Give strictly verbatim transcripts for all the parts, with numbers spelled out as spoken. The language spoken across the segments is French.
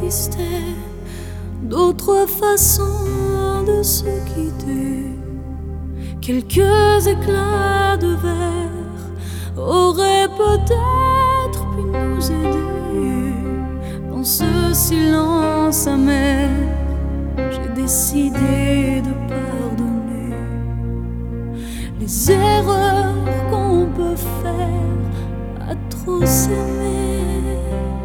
existait d'autres façons de se quitter. Quelques éclats de verre auraient peut-être pu nous aider. Dans ce silence amer, j'ai décidé de pardonner les erreurs qu'on peut faire à trop s'aimer.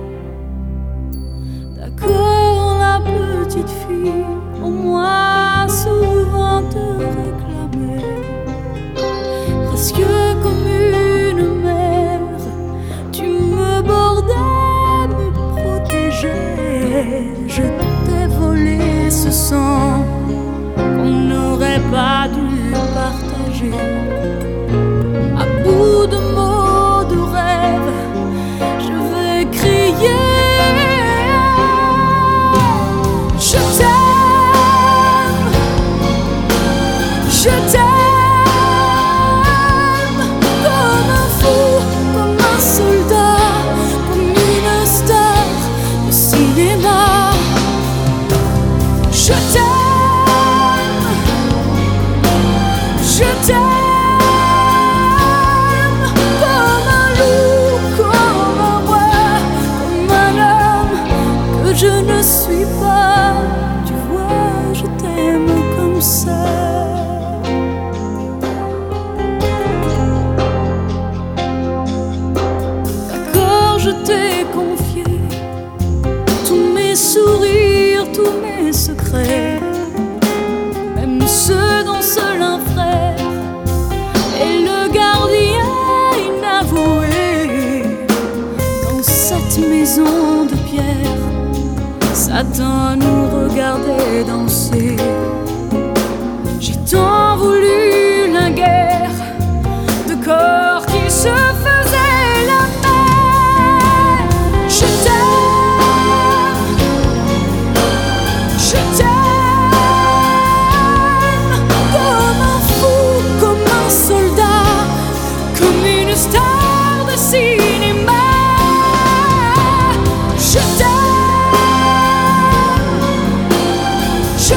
D'accord, la petite fille, au moins souvent te réclamait, presque comme une mère, tu me bordais, me protégeais. Je t'ai volé ce sang qu'on n'aurait pas dû partager. À bout de mots, de rêves, je vais crier. Je t'aime, je t'aime, comme un fou, comme un soldat, comme une star de cinéma. Je t'aime, je t'aime, comme un loup, comme un roi, comme un homme que je ne suis pas. Tu vois, je t'aime comme ça. D'accord, je t'ai confié tous mes sourires, tous mes secrets, même ceux dont seul un frère est le gardien inavoué. Dans cette maison de pierre, Satan nous regardait danser. J'ai tant voulu la guerre de corps qui se faisaient la paix. Je t'aime, je t'aime, comme un fou, comme un soldat, comme une star de cinéma. Je t'aime, je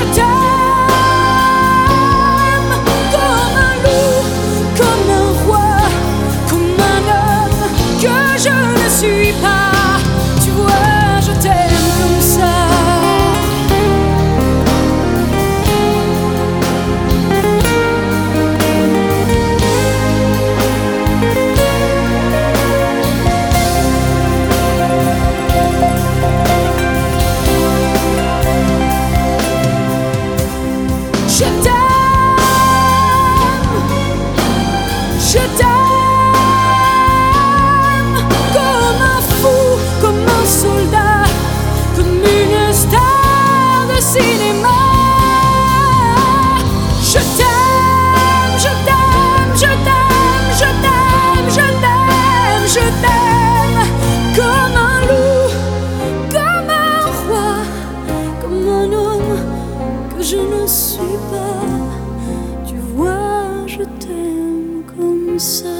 t'aime, comme un loup, comme un roi, comme un homme que je ne suis pas. Tu vois, je t'aime comme ça. Je t'aime, je t'aime, comme un fou, comme un soldat, comme une star de cinéma. Je t'aime, je t'aime, je t'aime, je t'aime, je t'aime, je t'aime, comme un loup, comme un roi, comme un homme que je ne suis pas. Tu vois, je t'aime comme ça.